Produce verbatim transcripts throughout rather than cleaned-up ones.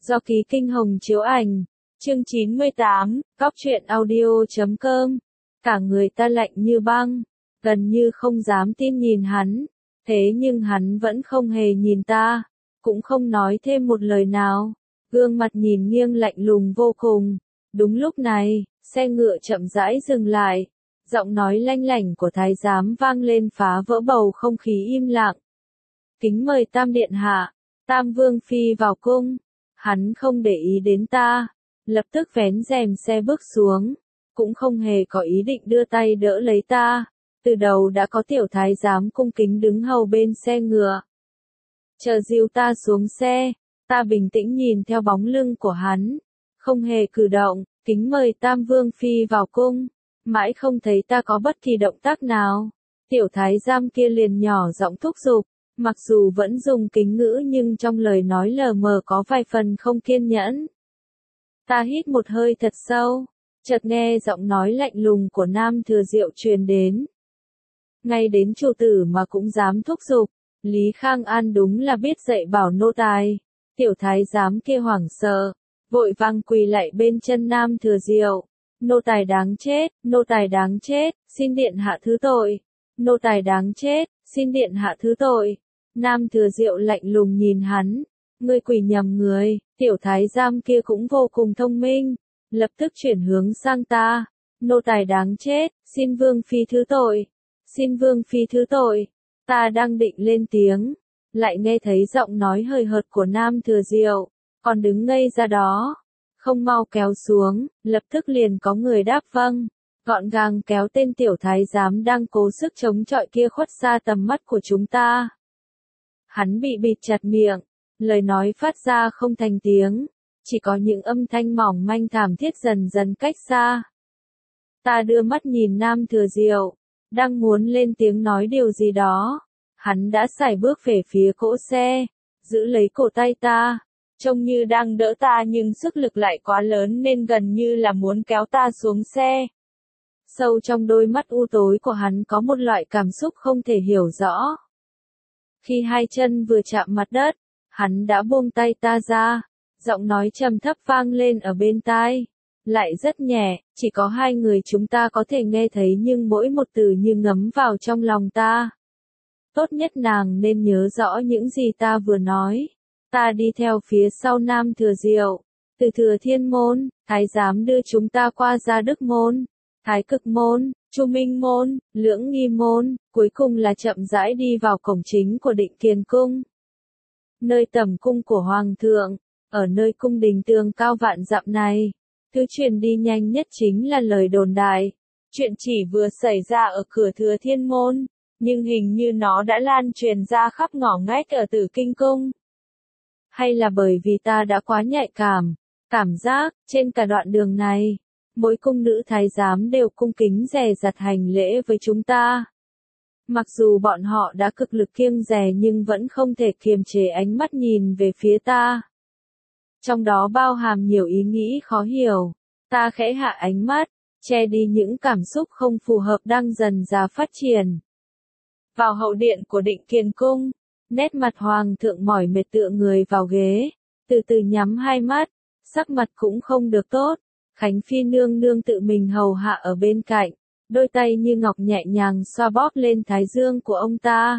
Do Ký Kinh Hồng chiếu ảnh. Chương chín mươi tám, Cóc truyện audio chấm com. Cả người ta lạnh như băng, gần như không dám tin nhìn hắn. Thế nhưng hắn vẫn không hề nhìn ta, cũng không nói thêm một lời nào. Gương mặt nhìn nghiêng lạnh lùng vô cùng. Đúng lúc này, xe ngựa chậm rãi dừng lại. Giọng nói lanh lảnh của thái giám vang lên phá vỡ bầu không khí im lặng. Kính mời Tam Điện Hạ, Tam Vương Phi vào cung. Hắn không để ý đến ta, lập tức vén rèm xe bước xuống, cũng không hề có ý định đưa tay đỡ lấy ta. Từ đầu đã có tiểu thái giám cung kính đứng hầu bên xe ngựa. Chờ dìu ta xuống xe, ta bình tĩnh nhìn theo bóng lưng của hắn, không hề cử động. Kính mời Tam Vương Phi vào cung. Mãi không thấy ta có bất kỳ động tác nào, tiểu thái giám kia liền nhỏ giọng thúc giục, mặc dù vẫn dùng kính ngữ nhưng trong lời nói lờ mờ có vài phần không kiên nhẫn. Ta hít một hơi thật sâu, chợt nghe giọng nói lạnh lùng của Nam Thừa Diệu truyền đến. Ngay đến chủ tử mà cũng dám thúc giục, Lý Khang An đúng là biết dạy bảo nô tài. Tiểu thái giám kia hoảng sợ, vội vàng quỳ lại bên chân Nam Thừa Diệu. Nô tài đáng chết, nô tài đáng chết, xin điện hạ thứ tội. Nô tài đáng chết, xin điện hạ thứ tội. Nam Thừa Diệu lạnh lùng nhìn hắn. Ngươi quỳ nhầm người. Tiểu thái giám kia cũng vô cùng thông minh, lập tức chuyển hướng sang ta. Nô tài đáng chết, xin Vương Phi thứ tội. Xin Vương Phi thứ tội. Ta đang định lên tiếng, lại nghe thấy giọng nói hời hợt của Nam Thừa Diệu, còn đứng ngây ra đó. Không mau kéo xuống, lập tức liền có người đáp vâng, gọn gàng kéo tên tiểu thái giám đang cố sức chống chọi kia khuất xa tầm mắt của chúng ta. Hắn bị bịt chặt miệng, lời nói phát ra không thành tiếng, chỉ có những âm thanh mỏng manh thảm thiết dần dần cách xa. Ta đưa mắt nhìn Nam Thừa Diệu, đang muốn lên tiếng nói điều gì đó, hắn đã sải bước về phía cỗ xe, giữ lấy cổ tay ta. Trông như đang đỡ ta nhưng sức lực lại quá lớn nên gần như là muốn kéo ta xuống xe. Sâu trong đôi mắt u tối của hắn có một loại cảm xúc không thể hiểu rõ. Khi hai chân vừa chạm mặt đất, hắn đã buông tay ta ra, giọng nói trầm thấp vang lên ở bên tai. Lại rất nhẹ, chỉ có hai người chúng ta có thể nghe thấy nhưng mỗi một từ như ngấm vào trong lòng ta. Tốt nhất nàng nên nhớ rõ những gì ta vừa nói. Ta đi theo phía sau Nam Thừa Diệu, từ Thừa Thiên Môn, thái giám đưa chúng ta qua Gia Đức Môn, Thái Cực Môn, Chu Minh Môn, Lưỡng Nghi Môn, cuối cùng là chậm rãi đi vào cổng chính của Định Kiền Cung. Nơi tẩm cung của Hoàng thượng, ở nơi cung đình tường cao vạn dặm này, thứ truyền đi nhanh nhất chính là lời đồn đại. Chuyện chỉ vừa xảy ra ở cửa Thừa Thiên Môn, nhưng hình như nó đã lan truyền ra khắp ngõ ngách ở Tử Kinh Cung. Hay là bởi vì ta đã quá nhạy cảm, cảm giác, trên cả đoạn đường này, mỗi cung nữ thái giám đều cung kính dè dặt hành lễ với chúng ta. Mặc dù bọn họ đã cực lực kiêng dè nhưng vẫn không thể kiềm chế ánh mắt nhìn về phía ta. Trong đó bao hàm nhiều ý nghĩ khó hiểu, ta khẽ hạ ánh mắt, che đi những cảm xúc không phù hợp đang dần ra phát triển. Vào hậu điện của Định Kiền Cung, nét mặt hoàng thượng mỏi mệt tựa người vào ghế, từ từ nhắm hai mắt, sắc mặt cũng không được tốt. Khánh Phi nương nương tự mình hầu hạ ở bên cạnh, đôi tay như ngọc nhẹ nhàng xoa bóp lên thái dương của ông ta.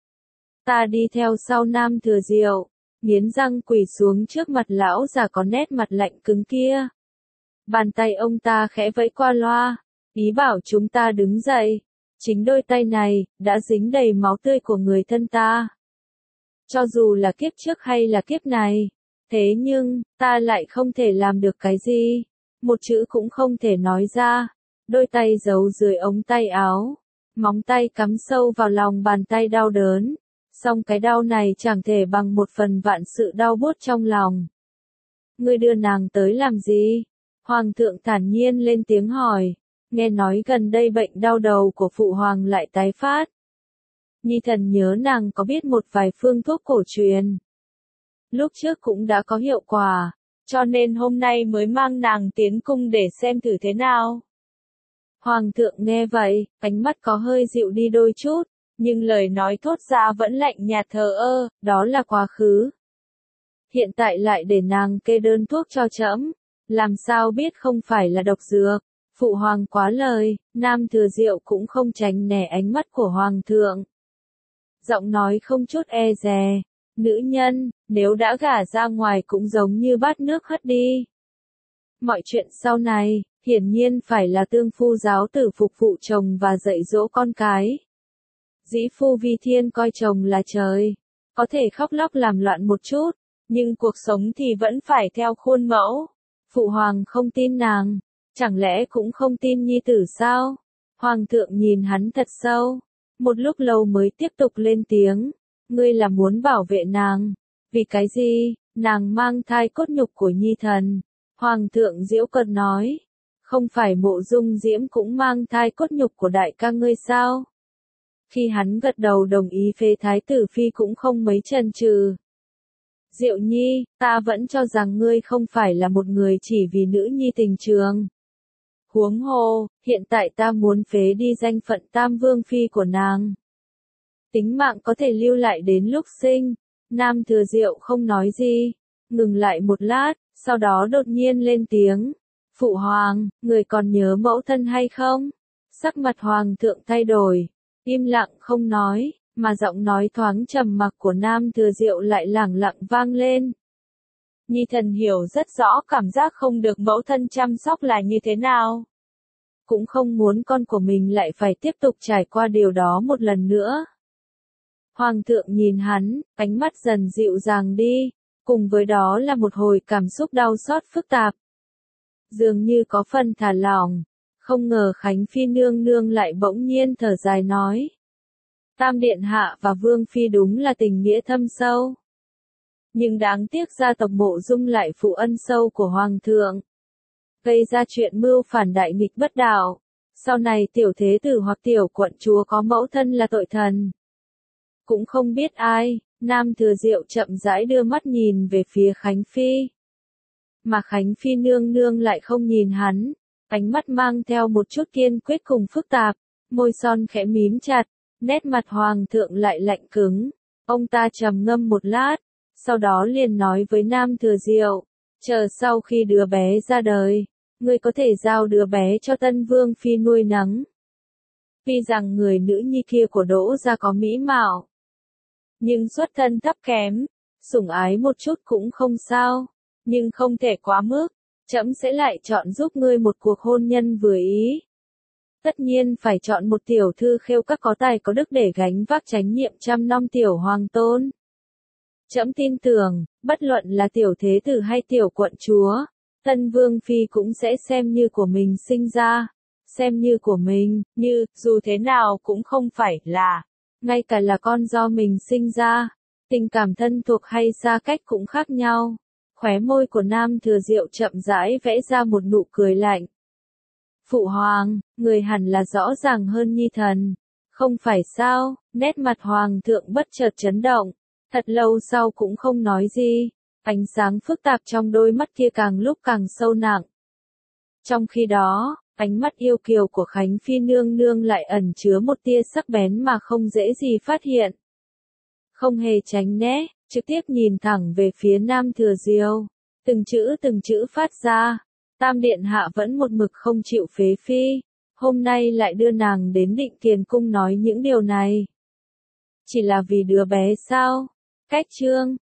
Ta đi theo sau Nam Thừa Diệu, nghiến răng quỳ xuống trước mặt lão già có nét mặt lạnh cứng kia. Bàn tay ông ta khẽ vẫy qua loa, ý bảo chúng ta đứng dậy. Chính đôi tay này, đã dính đầy máu tươi của người thân ta. Cho dù là kiếp trước hay là kiếp này, thế nhưng, ta lại không thể làm được cái gì, một chữ cũng không thể nói ra. Đôi tay giấu dưới ống tay áo, móng tay cắm sâu vào lòng bàn tay đau đớn, song cái đau này chẳng thể bằng một phần vạn sự đau buốt trong lòng. Ngươi đưa nàng tới làm gì? Hoàng thượng thản nhiên lên tiếng hỏi, nghe nói gần đây bệnh đau đầu của phụ hoàng lại tái phát. Nhi thần nhớ nàng có biết một vài phương thuốc cổ truyền. Lúc trước cũng đã có hiệu quả, cho nên hôm nay mới mang nàng tiến cung để xem thử thế nào. Hoàng thượng nghe vậy, ánh mắt có hơi dịu đi đôi chút, nhưng lời nói thốt ra vẫn lạnh nhạt thờ ơ, đó là quá khứ. hiện tại lại để nàng kê đơn thuốc cho trẫm, làm sao biết không phải là độc dược. Phụ hoàng quá lời, Nam Thừa Diệu cũng không tránh né ánh mắt của hoàng thượng. Giọng nói không chút e dè, nữ nhân, nếu đã gả ra ngoài cũng giống như bát nước hất đi. Mọi chuyện sau này, hiển nhiên phải là tương phu giáo tử phục vụ chồng và dạy dỗ con cái. Dĩ phu vi thiên coi chồng là trời, có thể khóc lóc làm loạn một chút, nhưng cuộc sống thì vẫn phải theo khuôn mẫu. Phụ hoàng không tin nàng, chẳng lẽ cũng không tin nhi tử sao? Hoàng thượng nhìn hắn thật sâu, một lúc lâu mới tiếp tục lên tiếng, ngươi là muốn bảo vệ nàng, vì cái gì? Nàng mang thai cốt nhục của nhi thần. Hoàng thượng giễu cợt nói, không phải Mộ Dung Diễm cũng mang thai cốt nhục của đại ca ngươi sao? Khi hắn gật đầu đồng ý phế thái tử phi cũng không mấy chần chừ. Diệu nhi, ta vẫn cho rằng ngươi không phải là một người chỉ vì nữ nhi tình trường. Huống hồ, hiện tại ta muốn phế đi danh phận tam vương phi của nàng. Tính mạng có thể lưu lại đến lúc sinh. Nam Thừa Diệu không nói gì, ngừng lại một lát, sau đó đột nhiên lên tiếng. Phụ hoàng, người còn nhớ mẫu thân hay không? Sắc mặt hoàng thượng thay đổi, im lặng không nói, mà giọng nói thoáng trầm mặc của Nam Thừa Diệu lại lẳng lặng vang lên. Nhi thần hiểu rất rõ cảm giác không được mẫu thân chăm sóc là như thế nào. Cũng không muốn con của mình lại phải tiếp tục trải qua điều đó một lần nữa. Hoàng thượng nhìn hắn, ánh mắt dần dịu dàng đi, cùng với đó là một hồi cảm xúc đau xót phức tạp. Dường như có phần thả lỏng, không ngờ Khánh Phi nương nương lại bỗng nhiên thở dài nói. Tam Điện Hạ và Vương Phi đúng là tình nghĩa thâm sâu. Nhưng đáng tiếc gia tộc Mộ Dung lại phụ ân sâu của Hoàng thượng. Gây ra chuyện mưu phản đại nghịch bất đạo. Sau này tiểu thế tử hoặc tiểu quận chúa có mẫu thân là tội thần. Cũng không biết ai, Nam Thừa Diệu chậm rãi đưa mắt nhìn về phía Khánh Phi. Mà Khánh Phi nương nương lại không nhìn hắn, ánh mắt mang theo một chút kiên quyết cùng phức tạp, môi son khẽ mím chặt, nét mặt hoàng thượng lại lạnh cứng. Ông ta trầm ngâm một lát, sau đó liền nói với Nam Thừa Diệu, chờ sau khi đứa bé ra đời, ngươi có thể giao đứa bé cho Tân Vương Phi nuôi nấng. Vì rằng người nữ nhi kia của Đỗ gia có mỹ mạo, nhưng xuất thân thấp kém, sủng ái một chút cũng không sao, nhưng không thể quá mức, trẫm sẽ lại chọn giúp ngươi một cuộc hôn nhân vừa ý. Tất nhiên phải chọn một tiểu thư khêu các có tài có đức để gánh vác trách nhiệm chăm nom tiểu hoàng tôn. Trẫm tin tưởng, bất luận là tiểu thế tử hay tiểu quận chúa, Tân Vương Phi cũng sẽ xem như của mình sinh ra, xem như của mình, như, dù thế nào cũng không phải là, ngay cả là con do mình sinh ra, tình cảm thân thuộc hay xa cách cũng khác nhau. Khóe môi của Nam Thừa Diệu chậm rãi vẽ ra một nụ cười lạnh. Phụ hoàng, người hẳn là rõ ràng hơn nhi thần, không phải sao? Nét mặt hoàng thượng bất chợt chấn động, thật lâu sau cũng không nói gì, ánh sáng phức tạp trong đôi mắt kia càng lúc càng sâu nặng. Trong khi đó, ánh mắt yêu kiều của Khánh Phi nương nương lại ẩn chứa một tia sắc bén mà không dễ gì phát hiện. Không hề tránh né, trực tiếp nhìn thẳng về phía Nam Thừa Diệu, từng chữ từng chữ phát ra. Tam Điện Hạ vẫn một mực không chịu phế phi, hôm nay lại đưa nàng đến Định Kiền Cung nói những điều này. Chỉ là vì đứa bé sao? Cách chương